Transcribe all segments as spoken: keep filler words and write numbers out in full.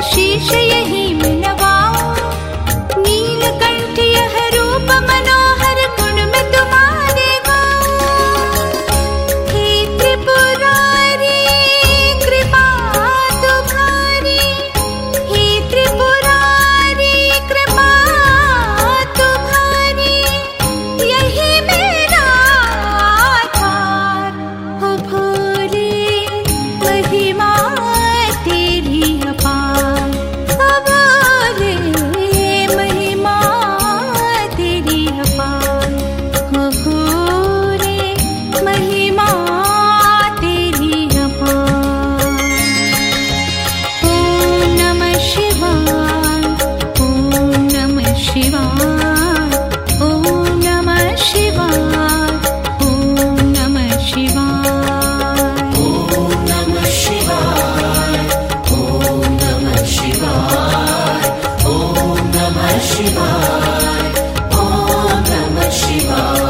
शीश यही में नवाऊं। नीलकंठ यह रूप मनोहर गुण में तुम्हारे गाऊं। हे त्रिपुरारी कृपा तुम्हारी, हे त्रिपुरारी कृपा तुम्हारी, यही मेरा आधार हो भोले। महिमा तेरी अपार हो भोले, महिमा तेरी अपार हो भोले, महिमा तेरी अपार। ओम नमः शिवाय, ओम नमः शिवाय, ओम नमः शिवाय, ओम नमः शिवाय। ओम नमः शिवाय, ओम नमः शिवाय, ओम नमः शिवाय, ओम नमः शिवाय।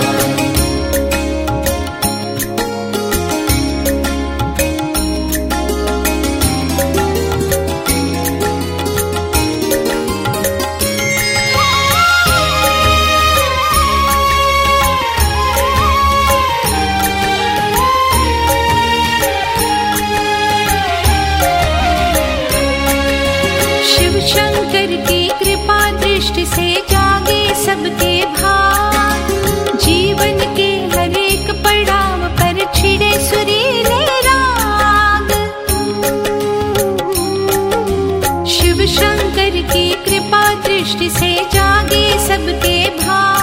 शिव शंकर की कृपा दृष्टि से जागे सबके भाग। जीवन के हर एक पड़ाव पर छिड़े सुरीले राग। शिव शंकर की कृपा दृष्टि से जागे सबके भाग।